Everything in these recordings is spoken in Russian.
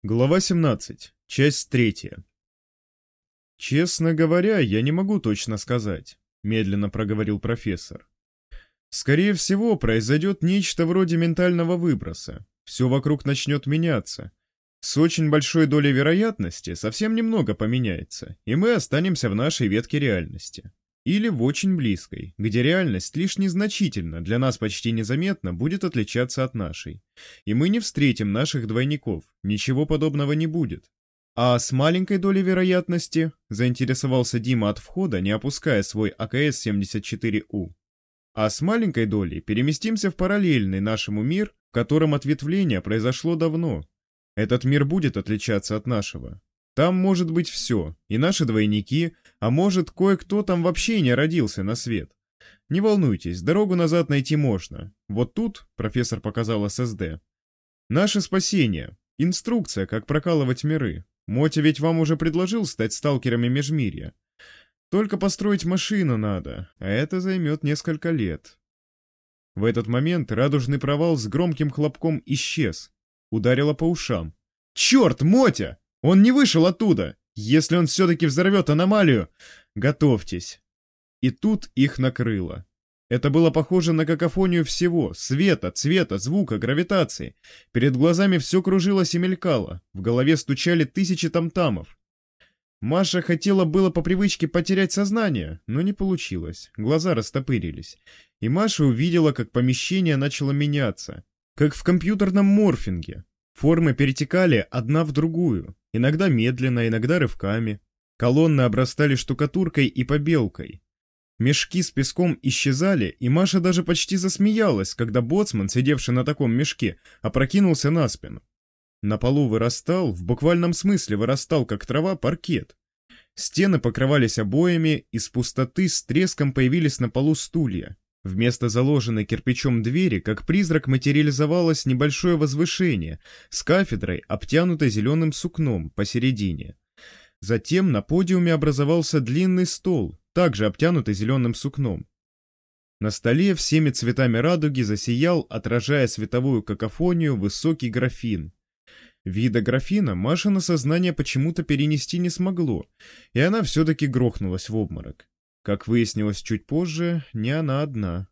Глава 17. Часть 3. «Честно говоря, я не могу точно сказать», — медленно проговорил профессор. «Скорее всего, произойдет нечто вроде ментального выброса. Все вокруг начнет меняться. С очень большой долей вероятности совсем немного поменяется, и мы останемся в нашей ветке реальности. Или в очень близкой, где реальность лишь незначительно, для нас почти незаметно, будет отличаться от нашей. И мы не встретим наших двойников, ничего подобного не будет. А с маленькой долей вероятности, заинтересовался Дима от входа, не опуская свой АКС-74У. А с маленькой долей переместимся в параллельный нашему мир, в котором ответвление произошло давно. Этот мир будет отличаться от нашего. Там может быть все, и наши двойники, а может, кое-кто там вообще не родился на свет. Не волнуйтесь, дорогу назад найти можно. Вот тут, профессор показал ССД. Наше спасение. Инструкция, как прокалывать миры. Мотя ведь вам уже предложил стать сталкерами Межмирья. Только построить машину надо, а это займет несколько лет. В этот момент радужный провал с громким хлопком исчез. Ударило по ушам. «Черт, Мотя! Он не вышел оттуда! Если он все-таки взорвет аномалию, готовьтесь!» И тут их накрыло. Это было похоже на какофонию всего: света, цвета, звука, гравитации. Перед глазами все кружилось и мелькало, в голове стучали тысячи там-тамов. Маша хотела было по привычке потерять сознание, но не получилось, глаза растопырились. И Маша увидела, как помещение начало меняться, как в компьютерном морфинге. Формы перетекали одна в другую, иногда медленно, иногда рывками. Колонны обрастали штукатуркой и побелкой. Мешки с песком исчезали, и Маша даже почти засмеялась, когда боцман, сидевший на таком мешке, опрокинулся на спину. На полу вырастал, в буквальном смысле вырастал, как трава, паркет. Стены покрывались обоями, из пустоты с треском появились на полу стулья. Вместо заложенной кирпичом двери, как призрак, материализовалось небольшое возвышение с кафедрой, обтянутой зеленым сукном посередине. Затем на подиуме образовался длинный стол, также обтянутый зеленым сукном. На столе всеми цветами радуги засиял, отражая световую какофонию, высокий графин. Вида графина Маша на сознание почему-то перенести не смогло, и она все-таки грохнулась в обморок. Как выяснилось чуть позже, не она одна.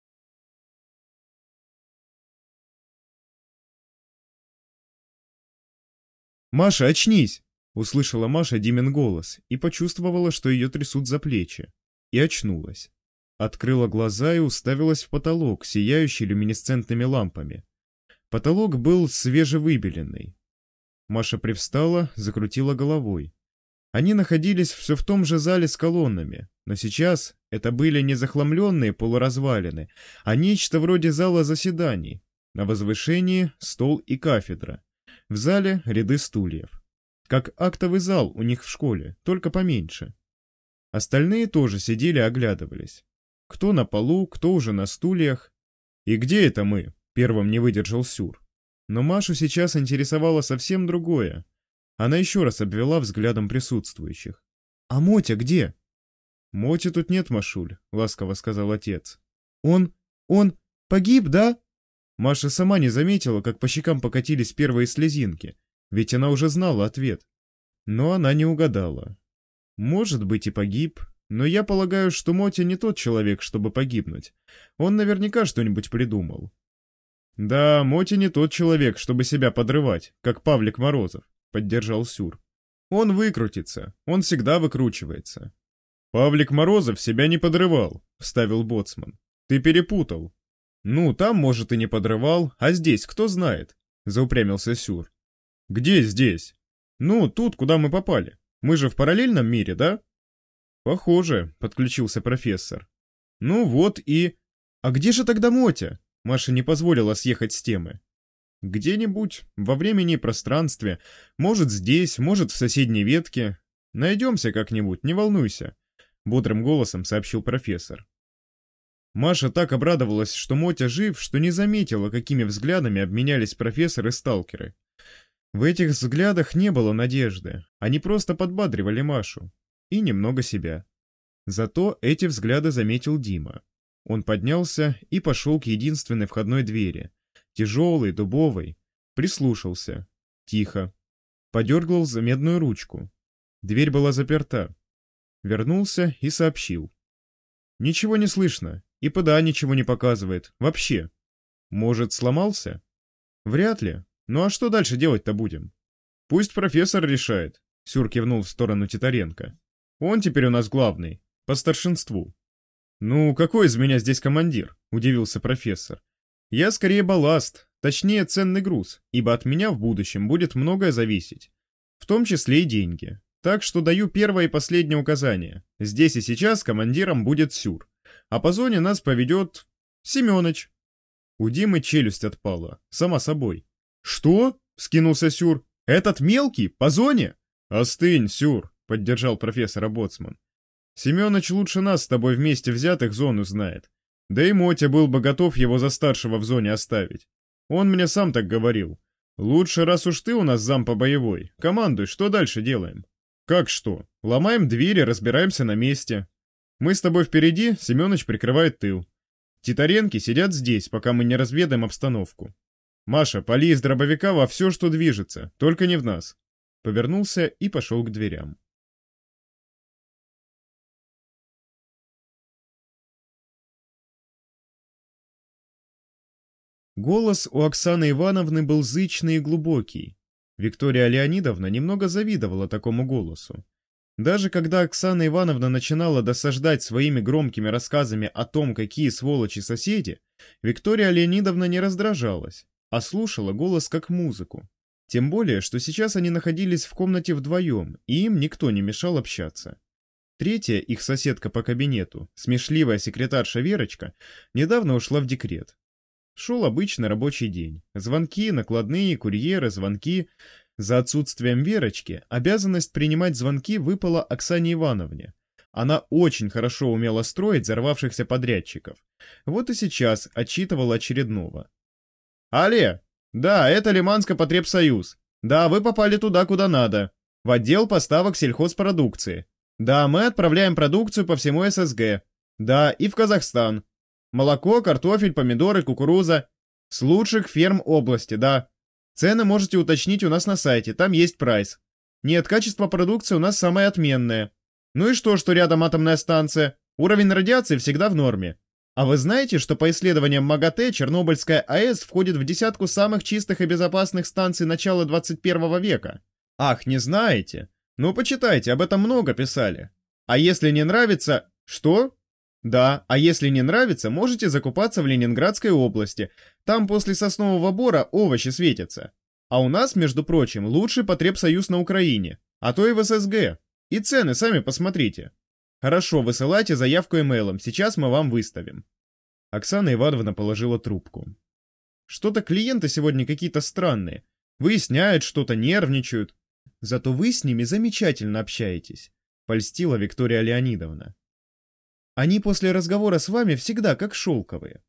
«Маша, очнись!» — услышала Маша Димин голос и почувствовала, что ее трясут за плечи. И очнулась. Открыла глаза и уставилась в потолок, сияющий люминесцентными лампами. Потолок был свежевыбеленный. Маша привстала, закрутила головой. Они находились все в том же зале с колоннами, но сейчас это были не захламленные полуразвалины, а нечто вроде зала заседаний. На возвышении стол и кафедра. В зале ряды стульев. Как актовый зал у них в школе, только поменьше. Остальные тоже сидели, оглядывались. Кто на полу, кто уже на стульях. «И где это мы?» — первым не выдержал Сюр. Но Машу сейчас интересовало совсем другое. Она еще раз обвела взглядом присутствующих. «А Мотя где?» «Моти тут нет, Машуль», — ласково сказал отец. Он погиб, да?» Маша сама не заметила, как по щекам покатились первые слезинки, ведь она уже знала ответ. Но она не угадала. «Может быть, и погиб, но я полагаю, что Мотя не тот человек, чтобы погибнуть. Он наверняка что-нибудь придумал». «Да, Мотя не тот человек, чтобы себя подрывать, как Павлик Морозов», — поддержал Сюр. «Он выкрутится, он всегда выкручивается». «Павлик Морозов себя не подрывал», — вставил боцман. «Ты перепутал». «Ну, там, может, и не подрывал, а здесь кто знает», — заупрямился Сюр. «Где здесь?» «Ну, тут, куда мы попали. Мы же в параллельном мире, да?» «Похоже», — подключился профессор. «Ну вот и...» «А где же тогда Мотя?» Маша не позволила съехать с темы. «Где-нибудь, во времени и пространстве. Может, здесь, может, в соседней ветке. Найдемся как-нибудь, не волнуйся», — бодрым голосом сообщил профессор. Маша так обрадовалась, что Мотя жив, что не заметила, какими взглядами обменялись профессор и сталкеры. В этих взглядах не было надежды, они просто подбадривали Машу. И немного себя. Зато эти взгляды заметил Дима. Он поднялся и пошел к единственной входной двери, тяжелой, дубовой, прислушался. Тихо. Подергал за медную ручку. Дверь была заперта. Вернулся и сообщил. Ничего не слышно, и ПДА ничего не показывает, вообще. Может, сломался? Вряд ли. Ну а что дальше делать-то будем? Пусть профессор решает, Сюр кивнул в сторону Титаренко. Он теперь у нас главный, по старшинству. Ну, какой из меня здесь командир? Удивился профессор. Я скорее балласт, точнее ценный груз, ибо от меня в будущем будет многое зависеть. В том числе и деньги. Так что даю первое и последнее указание. Здесь и сейчас командиром будет Сюр. А по зоне нас поведет Семёныч. У Димы челюсть отпала, сама собой. «Что?» — вскинулся Сюр. «Этот мелкий? По зоне?» «Остынь, Сюр», — поддержал профессора Боцман. «Семёныч лучше нас с тобой вместе взятых зону знает. Да и Мотя был бы готов его за старшего в зоне оставить. Он мне сам так говорил. Лучше, раз уж ты у нас зам по боевой, командуй, что дальше делаем?» «Как что? Ломаем двери, разбираемся на месте. Мы с тобой впереди, Семёныч прикрывает тыл. Титаренки сидят здесь, пока мы не разведаем обстановку. Маша, пали из дробовика во все, что движется, только не в нас». Повернулся и пошел к дверям. Голос у Оксаны Ивановны был зычный и глубокий. Виктория Леонидовна немного завидовала такому голосу. Даже когда Оксана Ивановна начинала досаждать своими громкими рассказами о том, какие сволочи соседи, Виктория Леонидовна не раздражалась, а слушала голос как музыку. Тем более, что сейчас они находились в комнате вдвоем, и им никто не мешал общаться. Третья, их соседка по кабинету, смешливая секретарша Верочка, недавно ушла в декрет. Шел обычный рабочий день. Звонки, накладные, курьеры, звонки. За отсутствием Верочки обязанность принимать звонки выпала Оксане Ивановне. Она очень хорошо умела строить взорвавшихся подрядчиков. Вот и сейчас отчитывала очередного. «Алле! Да, это Лиманско-Потребсоюз. Да, вы попали туда, куда надо. В отдел поставок сельхозпродукции. Да, мы отправляем продукцию по всему ССГ. Да, и в Казахстан. Молоко, картофель, помидоры, кукуруза. С лучших ферм области, да. Цены можете уточнить у нас на сайте, там есть прайс. Нет, качество продукции у нас самое отменное. Ну и что рядом атомная станция? Уровень радиации всегда в норме. А вы знаете, что по исследованиям МАГАТЭ Чернобыльская АЭС входит в десятку самых чистых и безопасных станций начала 21 века? Ах, не знаете? Ну почитайте, об этом много писали. А если не нравится... Что? Да, а если не нравится, можете закупаться в Ленинградской области. Там после соснового бора овощи светятся. А у нас, между прочим, лучший потребсоюз на Украине, а то и в ССГ. И цены сами посмотрите. Хорошо, высылайте заявку имейлом, сейчас мы вам выставим. Оксана Ивановна положила трубку. Что-то клиенты сегодня какие-то странные. Выясняют что-то, нервничают. Зато вы с ними замечательно общаетесь, польстила Виктория Леонидовна. Они после разговора с вами всегда как шелковые.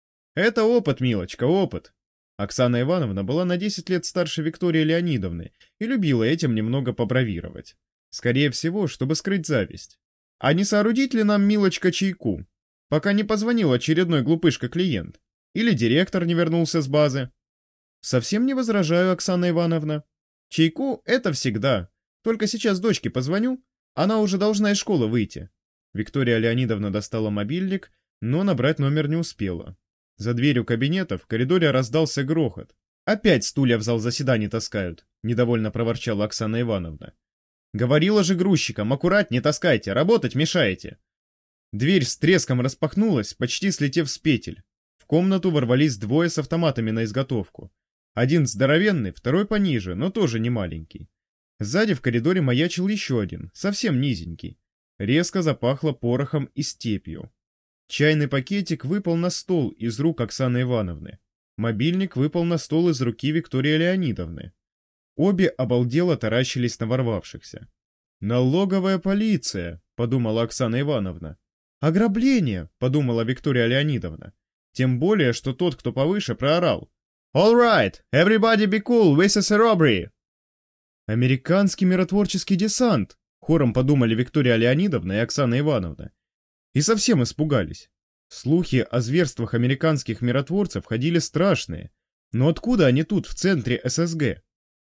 Это опыт, милочка, опыт. Оксана Ивановна была на 10 лет старше Виктории Леонидовны и любила этим немного побравировать. Скорее всего, чтобы скрыть зависть. А не соорудить ли нам, милочка, чайку? Пока не позвонил очередной глупышка-клиент. Или директор не вернулся с базы. Совсем не возражаю, Оксана Ивановна. Чайку — это всегда. Только сейчас дочке позвоню, она уже должна из школы выйти. Виктория Леонидовна достала мобильник, но набрать номер не успела. За дверью кабинета в коридоре раздался грохот. «Опять стулья в зал заседаний таскают», — недовольно проворчала Оксана Ивановна. «Говорила же грузчикам, аккуратнее таскайте, работать мешаете». Дверь с треском распахнулась, почти слетев с петель. В комнату ворвались двое с автоматами на изготовку. Один здоровенный, второй пониже, но тоже не маленький. Сзади в коридоре маячил еще один, совсем низенький. Резко запахло порохом и степью. Чайный пакетик выпал на стол из рук Оксаны Ивановны. Мобильник выпал на стол из руки Виктории Леонидовны. Обе обалдело таращились на ворвавшихся. «Налоговая полиция», — подумала Оксана Ивановна. «Ограбление», — подумала Виктория Леонидовна. Тем более, что тот, кто повыше, проорал. «All right, everybody be cool, this is a robbery!» «Американский миротворческий десант», — хором подумали Виктория Леонидовна и Оксана Ивановна. И совсем испугались. Слухи о зверствах американских миротворцев ходили страшные. Но откуда они тут, в центре ССГ?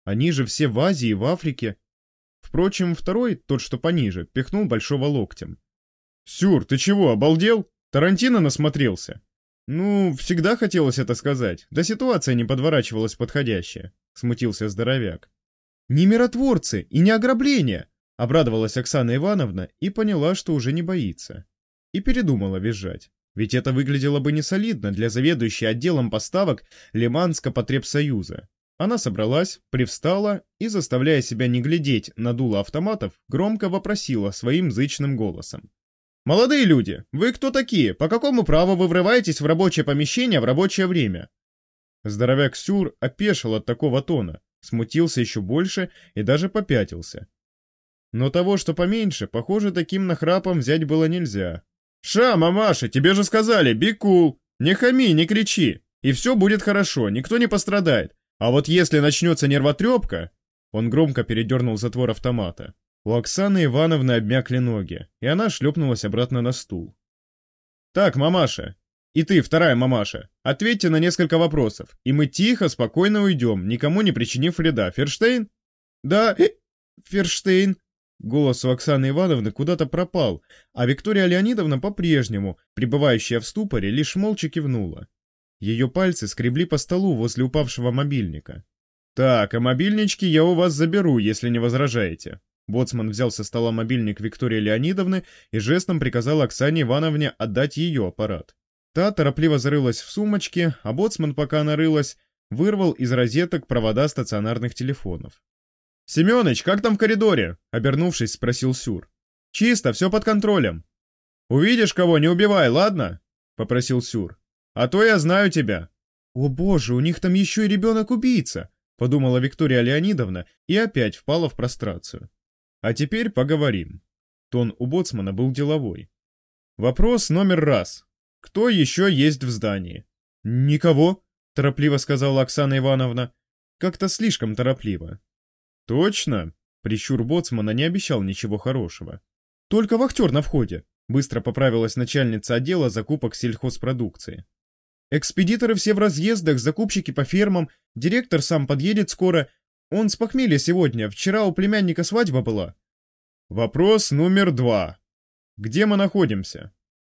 Они же все в Азии и в Африке. Впрочем, второй, тот, что пониже, пихнул Большого локтем. «Сюр, ты чего, обалдел? Тарантино насмотрелся?» «Ну, всегда хотелось это сказать, да ситуация не подворачивалась подходящая», — смутился здоровяк. «Не миротворцы и не ограбление!» — обрадовалась Оксана Ивановна и поняла, что уже не боится. И передумала визжать. Ведь это выглядело бы несолидно для заведующей отделом поставок Лиманско-потребсоюза. Она собралась, привстала и, заставляя себя не глядеть на дуло автоматов, громко вопросила своим зычным голосом. «Молодые люди, вы кто такие? По какому праву вы врываетесь в рабочее помещение в рабочее время?» Здоровяк Сюр опешил от такого тона, смутился еще больше и даже попятился. Но того, что поменьше, похоже, таким нахрапом взять было нельзя. «Ша, мамаша, тебе же сказали, be cool, не хами, не кричи, и все будет хорошо, никто не пострадает. А вот если начнется нервотрепка...» Он громко передернул затвор автомата. У Оксаны Ивановны обмякли ноги, и она шлепнулась обратно на стул. «Так, мамаша, и ты, вторая мамаша, ответьте на несколько вопросов, и мы тихо, спокойно уйдем, никому не причинив вреда. Ферштейн?» «Да, Ферштейн». Голос у Оксаны Ивановны куда-то пропал, а Виктория Леонидовна по-прежнему, пребывающая в ступоре, лишь молча кивнула. Ее пальцы скребли по столу возле упавшего мобильника. «Так, а мобильнички я у вас заберу, если не возражаете». Боцман взял со стола мобильник Виктории Леонидовны и жестом приказал Оксане Ивановне отдать ее аппарат. Та торопливо зарылась в сумочке, а боцман, пока она рылась, вырвал из розеток провода стационарных телефонов. «Семёныч, как там в коридоре?» — обернувшись, спросил Сюр. «Чисто, все под контролем». «Увидишь кого, не убивай, ладно?» — попросил Сюр. «А то я знаю тебя». «О боже, у них там еще и ребенок-убийца!» — подумала Виктория Леонидовна и опять впала в прострацию. «А теперь поговорим». Тон у боцмана был деловой. «Вопрос номер раз. Кто еще есть в здании?» «Никого», — торопливо сказала Оксана Ивановна. Как-то слишком торопливо. «Точно?» — прищур боцмана не обещал ничего хорошего. «Только вахтер на входе», — быстро поправилась начальница отдела закупок сельхозпродукции. «Экспедиторы все в разъездах, закупщики по фермам, директор сам подъедет скоро. Он с похмелья сегодня, вчера у племянника свадьба была». «Вопрос номер 2. Где мы находимся?»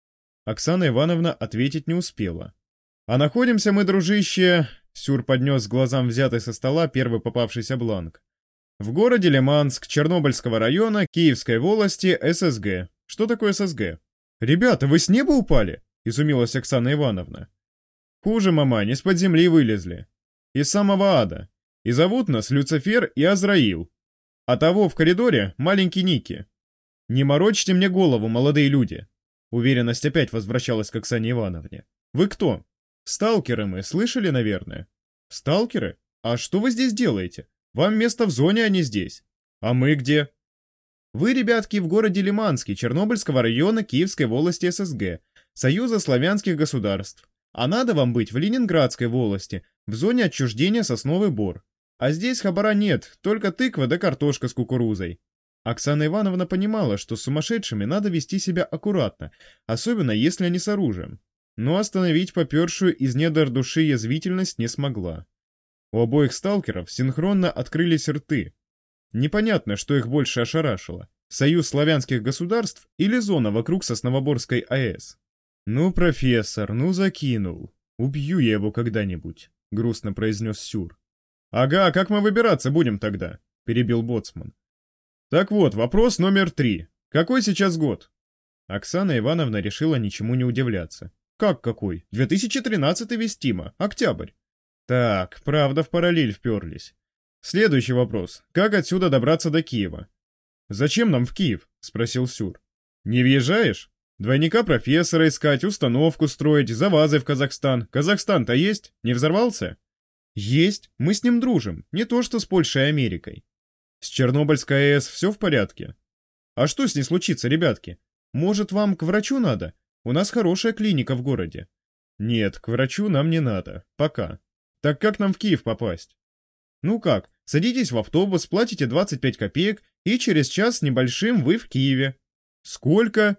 Оксана Ивановна ответить не успела. «А находимся мы, дружище...» Сюр поднес к глазам взятый со стола первый попавшийся бланк. «В городе Лиманск, Чернобыльского района, Киевской волости, ССГ». «Что такое ССГ?» «Ребята, вы с неба упали?» — изумилась Оксана Ивановна. «Хуже, мама, не с-под земли вылезли. Из самого ада. И зовут нас Люцифер и Азраил. А того в коридоре маленький Ники. Не морочьте мне голову, молодые люди». Уверенность опять возвращалась к Оксане Ивановне. «Вы кто?» «Сталкеры мы, слышали, наверное?» «Сталкеры? А что вы здесь делаете? Вам место в зоне, а не здесь. А мы где?» «Вы, ребятки, в городе Лиманске, Чернобыльского района, Киевской волости ССГ, Союза славянских государств. А надо вам быть в Ленинградской волости, в зоне отчуждения Сосновый Бор. А здесь хабара нет, только тыква да картошка с кукурузой». Оксана Ивановна понимала, что с сумасшедшими надо вести себя аккуратно, особенно если они с оружием. Но остановить попёршую из недр души язвительность не смогла. У обоих сталкеров синхронно открылись рты. Непонятно, что их больше ошарашило. Союз славянских государств или зона вокруг Сосновоборской АЭС. «Ну, профессор, ну закинул. Убью я его когда-нибудь», — грустно произнес Сюр. «Ага, как мы выбираться будем тогда?» — перебил боцман. «Так вот, вопрос номер 3. Какой сейчас год?» Оксана Ивановна решила ничему не удивляться. «Как какой? 2013 вестимо, октябрь». «Так, правда в параллель вперлись. Следующий вопрос. Как отсюда добраться до Киева?» «Зачем нам в Киев?» — спросил Сюр. «Не въезжаешь? Двойника профессора искать, установку строить, за вазой в Казахстан. Казахстан-то есть? Не взорвался?» «Есть, мы с ним дружим, не то что с Польшей и Америкой». «С Чернобыльской АЭС все в порядке?» «А что с ней случится, ребятки? Может, вам к врачу надо? У нас хорошая клиника в городе». «Нет, к врачу нам не надо. Пока. Так как нам в Киев попасть?» «Ну как, садитесь в автобус, платите 25 копеек, и через час с небольшим вы в Киеве». «Сколько?»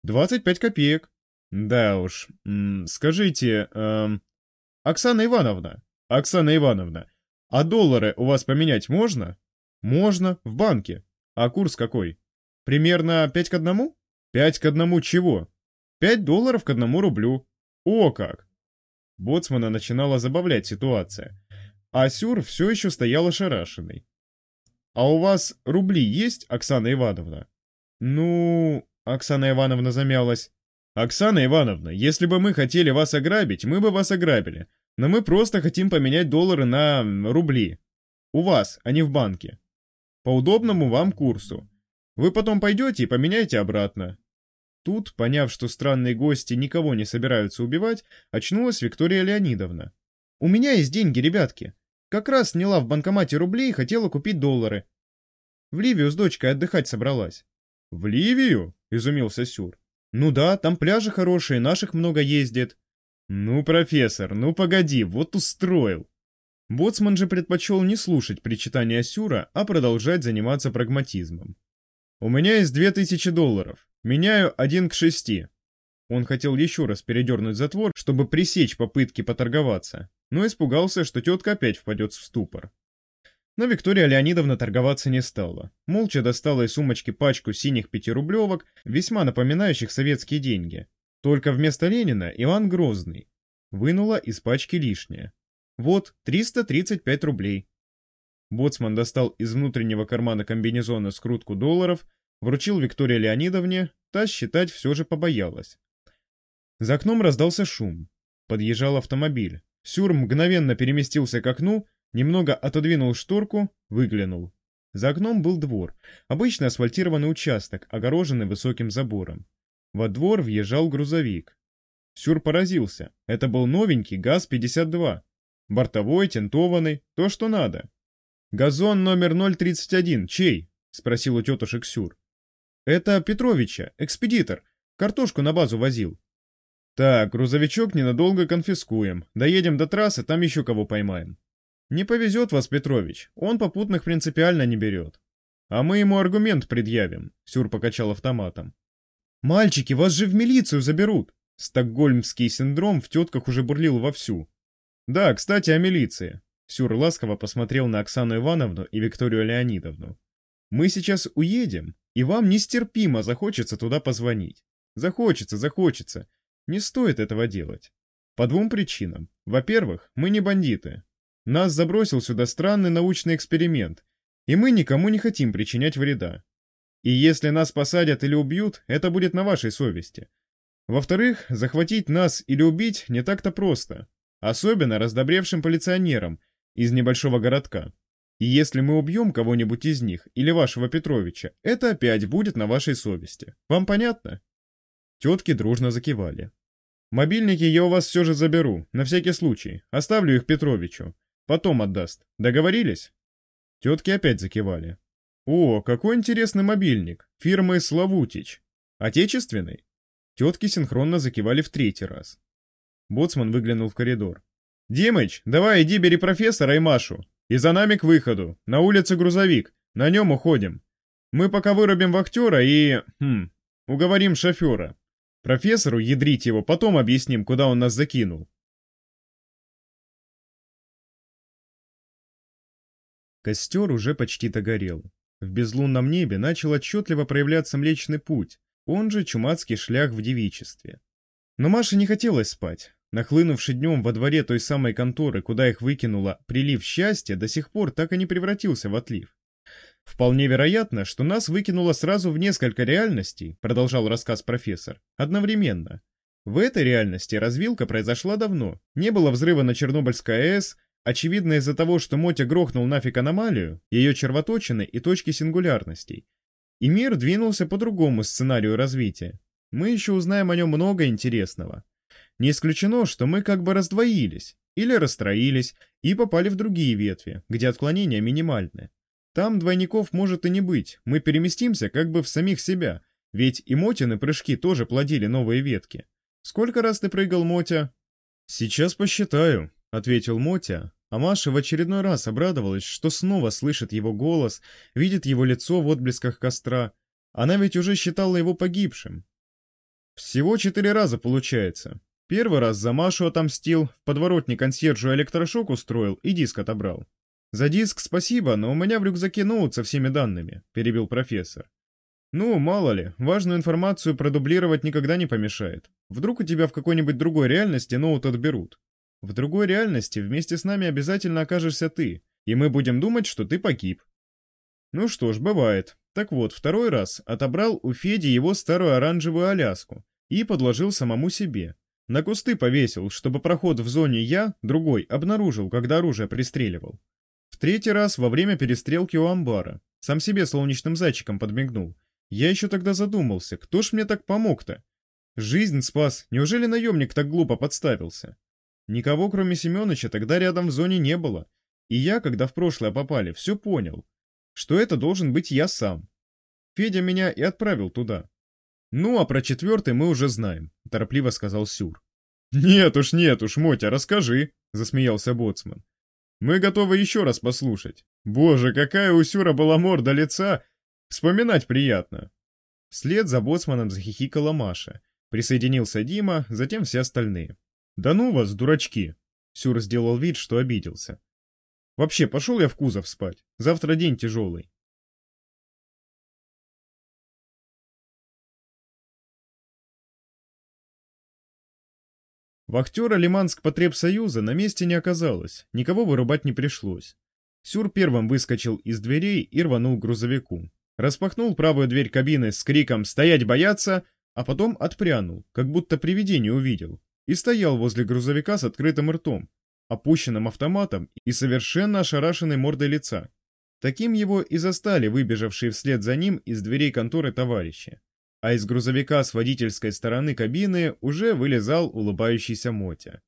25 копеек. Да уж. Скажите, Оксана Ивановна, А доллары у вас поменять можно? Можно, в банке. А курс какой? Примерно 5 к 1? 5 к 1 чего? 5 долларов к 1 рублю. О как! Боцмана начинала забавлять ситуация. А Сюр все еще стоял ошарашенный. «А у вас рубли есть, Оксана Ивановна?» «Ну...» — Оксана Ивановна замялась. «Оксана Ивановна, если бы мы хотели вас ограбить, мы бы вас ограбили. Но мы просто хотим поменять доллары на рубли. У вас, а не в банке. По удобному вам курсу. Вы потом пойдете и поменяете обратно». Тут, поняв, что странные гости никого не собираются убивать, очнулась Виктория Леонидовна. «У меня есть деньги, ребятки. Как раз сняла в банкомате рубли и хотела купить доллары. В Ливию с дочкой отдыхать собралась». «В Ливию?» — изумился Сюр. «Ну да, там пляжи хорошие, наших много ездит». «Ну, профессор, ну погоди, вот устроил». Боцман же предпочел не слушать причитания Сюра, а продолжать заниматься прагматизмом. «У меня есть 2000 долларов. Меняю 1 к 6. Он хотел еще раз передернуть затвор, чтобы пресечь попытки поторговаться, но испугался, что тетка опять впадет в ступор. Но Виктория Леонидовна торговаться не стала. Молча достала из сумочки пачку синих 5-рублевок, весьма напоминающих советские деньги. Только вместо Ленина Иван Грозный. Вынула из пачки лишнее. Вот, 335 рублей. Боцман достал из внутреннего кармана комбинезона скрутку долларов, вручил Виктории Леонидовне, та считать все же побоялась. За окном раздался шум. Подъезжал автомобиль. Сюр мгновенно переместился к окну, немного отодвинул шторку, выглянул. За окном был двор, обычный асфальтированный участок, огороженный высоким забором. Во двор въезжал грузовик. Сюр поразился. Это был новенький ГАЗ-52. Бортовой, тентованный, то, что надо. «Газон номер 031, чей?» — спросил у тетушек Сюр. «Это Петровича, экспедитор. Картошку на базу возил». «Так, грузовичок ненадолго конфискуем. Доедем до трассы, там еще кого поймаем». «Не повезет вас, Петрович. Он попутных принципиально не берет». «А мы ему аргумент предъявим», — Сюр покачал автоматом. «Мальчики, вас же в милицию заберут!» Стокгольмский синдром в тетках уже бурлил вовсю. «Да, кстати, о милиции». Сюр ласково посмотрел на Оксану Ивановну и Викторию Леонидовну. «Мы сейчас уедем, и вам нестерпимо захочется туда позвонить. Захочется. Не стоит этого делать. По 2 причинам. Во-первых, мы не бандиты. Нас забросил сюда странный научный эксперимент, и мы никому не хотим причинять вреда. И если нас посадят или убьют, это будет на вашей совести. Во-вторых, захватить нас или убить не так-то просто, особенно раздобревшим полиционерам из небольшого городка. И если мы убьем кого-нибудь из них или вашего Петровича, это опять будет на вашей совести. Вам понятно?» Тетки дружно закивали. «Мобильники я у вас все же заберу, на всякий случай. Оставлю их Петровичу. Потом отдаст. Договорились?» Тетки опять закивали. «О, какой интересный мобильник. Фирмы Славутич. Отечественный?» Тетки синхронно закивали в 3-й раз. Боцман выглянул в коридор. «Димыч, давай иди бери профессора и Машу. И за нами к выходу. На улице грузовик. На нем уходим. Мы пока вырубим вахтера и... уговорим шофера. Профессору, ядрить его, потом объясним, куда он нас закинул». Костер уже почти догорел. В безлунном небе начал отчетливо проявляться Млечный Путь, он же чумацкий шлях в девичестве. Но Маше не хотелось спать. Нахлынувший днем во дворе той самой конторы, куда их выкинуло прилив счастья, до сих пор так и не превратился в отлив. «Вполне вероятно, что нас выкинуло сразу в несколько реальностей», продолжал рассказ профессор, одновременно. В этой реальности развилка произошла давно. Не было взрыва на Чернобыльской АЭС, очевидно из-за того, что Мотя грохнул нафиг аномалию, ее червоточины и точки сингулярностей. И мир двинулся по другому сценарию развития. Мы еще узнаем о нем много интересного. Не исключено, что мы как бы раздвоились или расстроились и попали в другие ветви, где отклонения минимальны. Там двойников может и не быть, мы переместимся как бы в самих себя, ведь и Мотины прыжки тоже плодили новые ветки. Сколько раз ты прыгал, Мотя? «Сейчас посчитаю», — ответил Мотя, а Маша в очередной раз обрадовалась, что снова слышит его голос, видит его лицо в отблесках костра. Она ведь уже считала его погибшим. «Всего 4 раза получается. Первый раз за Машу отомстил, в подворотне консьержу электрошок устроил и диск отобрал. «За диск спасибо, но у меня в рюкзаке ноут со всеми данными», — перебил профессор. «Ну, мало ли, важную информацию продублировать никогда не помешает. Вдруг у тебя в какой-нибудь другой реальности ноут отберут. В другой реальности вместе с нами обязательно окажешься ты, и мы будем думать, что ты погиб». Ну что ж, бывает. Так вот, второй раз отобрал у Феди его старую оранжевую Аляску и подложил самому себе. На кусты повесил, чтобы проход в зоне я, другой, обнаружил, когда оружие пристреливал. В третий раз во время перестрелки у амбара. Сам себе солнечным зайчиком подмигнул. Я еще тогда задумался, кто ж мне так помог-то? Жизнь спас, неужели наемник так глупо подставился? Никого, кроме Семёныча, тогда рядом в зоне не было. И я, когда в прошлое попали, все понял, что это должен быть я сам. Федя меня и отправил туда. «Ну, а про четвертый мы уже знаем», — торопливо сказал Сюр. Нет уж, Мотя, расскажи», — засмеялся боцман. «Мы готовы еще раз послушать. Боже, какая у Сюра была морда лица! Вспоминать приятно». Вслед за боцманом захихикала Маша. Присоединился Дима, затем все остальные. «Да ну вас, дурачки!» Сюр сделал вид, что обиделся. «Вообще, пошел я в кузов спать. Завтра день тяжелый». Вахтера Лиманск-Потребсоюза на месте не оказалось, никого вырубать не пришлось. Сюр первым выскочил из дверей и рванул к грузовику. Распахнул правую дверь кабины с криком «Стоять бояться!», а потом отпрянул, как будто привидение увидел, и стоял возле грузовика с открытым ртом, опущенным автоматом и совершенно ошарашенной мордой лица. Таким его и застали выбежавшие вслед за ним из дверей конторы товарищи. А из грузовика с водительской стороны кабины уже вылезал улыбающийся Мотя.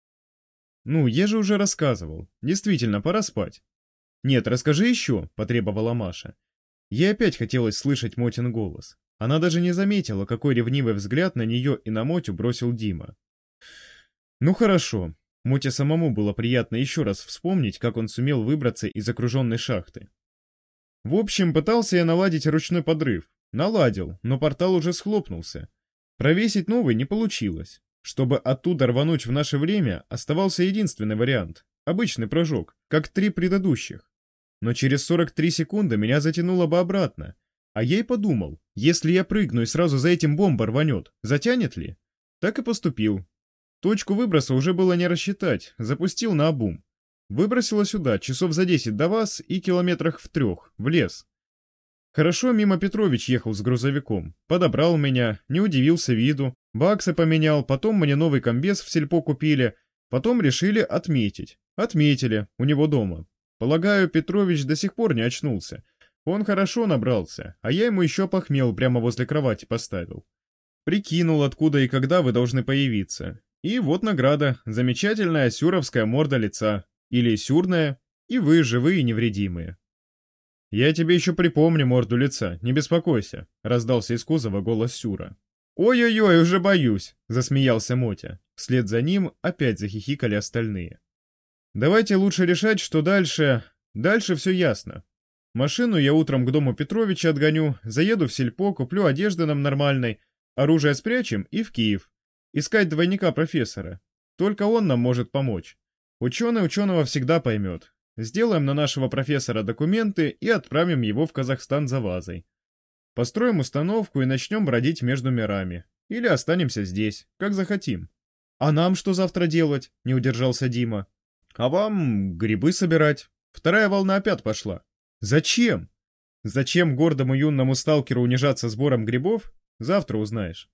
«Ну, я же уже рассказывал. Действительно, пора спать». «Нет, расскажи еще», — потребовала Маша. Ей опять хотелось слышать Мотин голос. Она даже не заметила, какой ревнивый взгляд на нее и на Мотю бросил Дима. «Ну хорошо». Моте самому было приятно еще раз вспомнить, как он сумел выбраться из окруженной шахты. В общем, пытался я наладить ручной подрыв. Наладил, но портал уже схлопнулся. Провесить новый не получилось. Чтобы оттуда рвануть в наше время, оставался единственный вариант — обычный прыжок, как 3 предыдущих. Но через 43 секунды меня затянуло бы обратно. А я и подумал, если я прыгну и сразу за этим бомба рванет, затянет ли? Так и поступил. Точку выброса уже было не рассчитать, запустил наобум. Выбросило сюда, часов за 10 до вас и километрах в 3, в лес. Хорошо мимо Петрович ехал с грузовиком, подобрал меня, не удивился виду, баксы поменял, потом мне новый комбез в сельпо купили, потом решили отметить. Отметили, у него дома. Полагаю, Петрович до сих пор не очнулся. Он хорошо набрался, а я ему еще похмел прямо возле кровати поставил. Прикинул, откуда и когда вы должны появиться. И вот награда, замечательная сюровская морда лица. Или сюрная, и вы живые и невредимые. «Я тебе еще припомню морду лица, не беспокойся», — раздался из кузова голос Сюра. «Ой-ой-ой, уже боюсь», — засмеялся Мотя. Вслед за ним опять захихикали остальные. «Давайте лучше решать, что дальше... Дальше все ясно. Машину я утром к дому Петровича отгоню, заеду в сельпо, куплю одежды нам нормальной, оружие спрячем и в Киев. Искать двойника профессора. Только он нам может помочь. Ученый ученого всегда поймет. Сделаем на нашего профессора документы и отправим его в Казахстан за вазой. Построим установку и начнем бродить между мирами. Или останемся здесь, как захотим». «А нам что завтра делать?» — не удержался Дима. «А вам грибы собирать. Вторая волна опять пошла». «Зачем?» «Зачем гордому юному сталкеру унижаться сбором грибов? Завтра узнаешь».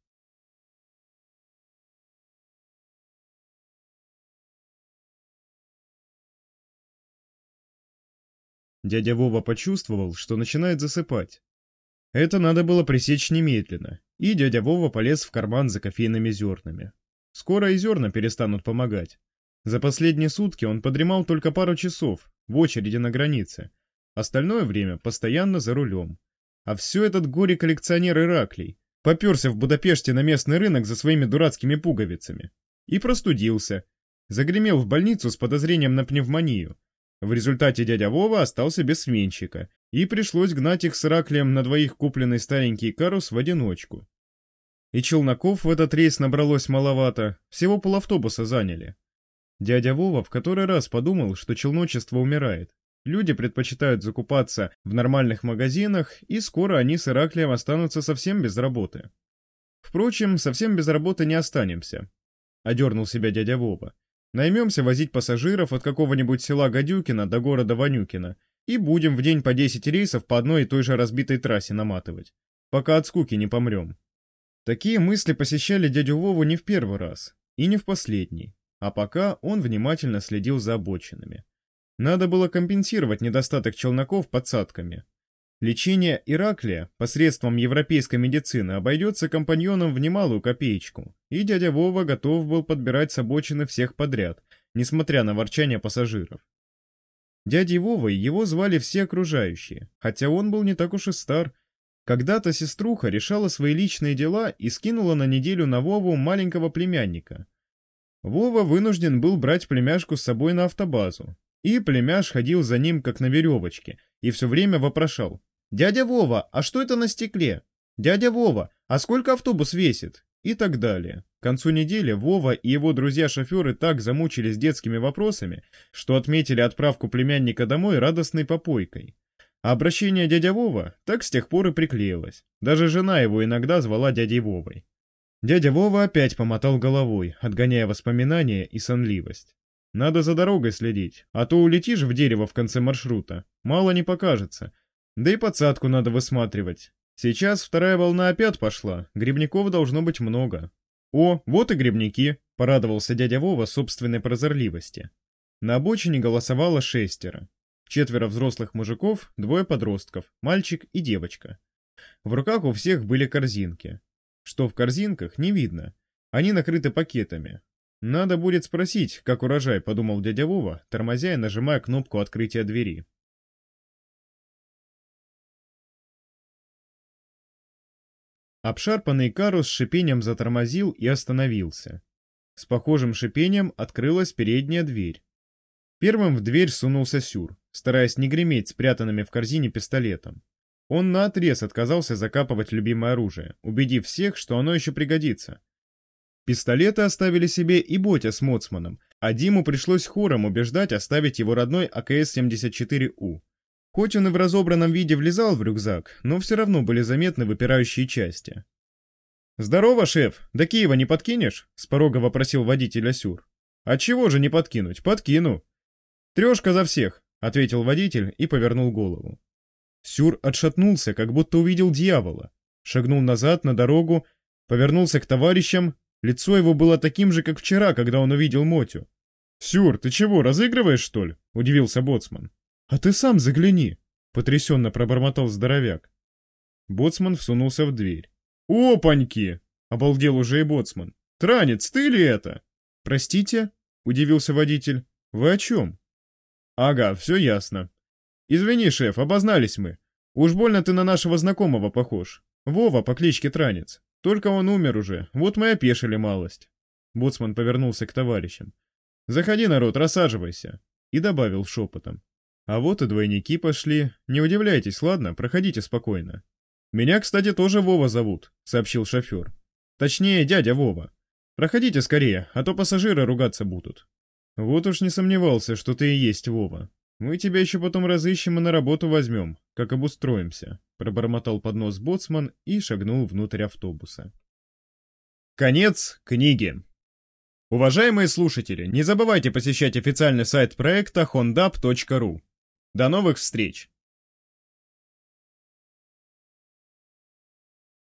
Дядя Вова почувствовал, что начинает засыпать. Это надо было пресечь немедленно, и дядя Вова полез в карман за кофейными зернами. Скоро и зерна перестанут помогать. За последние сутки он подремал только пару часов, в очереди на границе. Остальное время постоянно за рулем. А все этот горе-коллекционер Ираклий поперся в Будапеште на местный рынок за своими дурацкими пуговицами. И простудился. Загремел в больницу с подозрением на пневмонию. В результате дядя Вова остался без сменщика, и пришлось гнать их с Ираклием на двоих купленный старенький карус в одиночку. И челноков в этот рейс набралось маловато, всего полавтобуса заняли. Дядя Вова в который раз подумал, что челночество умирает, Люди предпочитают закупаться в нормальных магазинах, и скоро они с Ираклием останутся совсем без работы. Впрочем, совсем без работы не останемся. Одернул себя дядя Вова. Наймемся возить пассажиров от какого-нибудь села Гадюкино до города Ванюкино и будем в день по 10 рейсов по одной и той же разбитой трассе наматывать, пока от скуки не помрем. Такие мысли посещали дядю Вову не в первый раз и не в последний, а пока он внимательно следил за обочинами. Надо было компенсировать недостаток челноков подсадками. Лечение Ираклия посредством европейской медицины обойдется компаньонам в немалую копеечку, и дядя Вова готов был подбирать с обочины всех подряд, несмотря на ворчание пассажиров. Дядей Вовой его звали все окружающие, хотя он был не так уж и стар. Когда-то сеструха решала свои личные дела и скинула на неделю на Вову маленького племянника. Вова вынужден был брать племяшку с собой на автобазу, и племяш ходил за ним как на веревочке и все время вопрошал: «Дядя Вова, а что это на стекле? Дядя Вова, а сколько автобус весит?» И так далее. К концу недели Вова и его друзья-шоферы так замучились детскими вопросами, что отметили отправку племянника домой радостной попойкой. А обращение дядя Вова так с тех пор и приклеилось. Даже жена его иногда звала дядей Вовой. Дядя Вова опять помотал головой, отгоняя воспоминания и сонливость. Надо за дорогой следить, а то улетишь в дерево в конце маршрута, мало не покажется. Да и подсадку надо высматривать. Сейчас вторая волна опять пошла, грибников должно быть много. О, вот и грибники, порадовался дядя Вова собственной прозорливости. На обочине голосовало 6. 4 взрослых мужиков, 2 подростков, мальчик и девочка. В руках у всех были корзинки. Что в корзинках, не видно. Они накрыты пакетами. Надо будет спросить, как урожай, подумал дядя Вова, тормозя и нажимая кнопку открытия двери. Обшарпанный карус с шипением затормозил и остановился. С похожим шипением открылась передняя дверь. Первым в дверь сунулся Сюр, стараясь не греметь спрятанными в корзине пистолетом. Он наотрез отказался закапывать любимое оружие, убедив всех, что оно еще пригодится. Пистолеты оставили себе и Ботя с Моцманом, а Диму пришлось хором убеждать оставить его родной АКС-74У. Хоть он и в разобранном виде влезал в рюкзак, но все равно были заметны выпирающие части. «Здорово, шеф! До Киева не подкинешь?» — с порога вопросил водитель Асюр. «Отчего же не подкинуть? Подкину!» «Трешка за всех!» — ответил водитель и повернул голову. Сюр отшатнулся, как будто увидел дьявола. Шагнул назад на дорогу, повернулся к товарищам. Лицо его было таким же, как вчера, когда он увидел Мотю. «Сюр, ты чего, разыгрываешь, что ли?» — удивился боцман. «А ты сам загляни!» — потрясенно пробормотал здоровяк. Боцман всунулся в дверь. «Опаньки!» — обалдел уже и боцман. «Транец, ты ли это?» «Простите?» — удивился водитель. «Вы о чем?» «Ага, все ясно. Извини, шеф, обознались мы. Уж больно ты на нашего знакомого похож. Вова по кличке Транец. Только он умер уже, вот мы опешили малость». Боцман повернулся к товарищам. «Заходи, народ, рассаживайся». И добавил шепотом. «А вот и двойники пошли. Не удивляйтесь, ладно? Проходите спокойно». «Меня, кстати, тоже Вова зовут», — сообщил шофер. «Точнее, дядя Вова. Проходите скорее, а то пассажиры ругаться будут». «Вот уж не сомневался, что ты и есть Вова. Мы тебя еще потом разыщем и на работу возьмем, как обустроимся», — пробормотал под нос боцман и шагнул внутрь автобуса. Конец книги. Уважаемые слушатели, не забывайте посещать официальный сайт проекта hondap.ru. До новых встреч!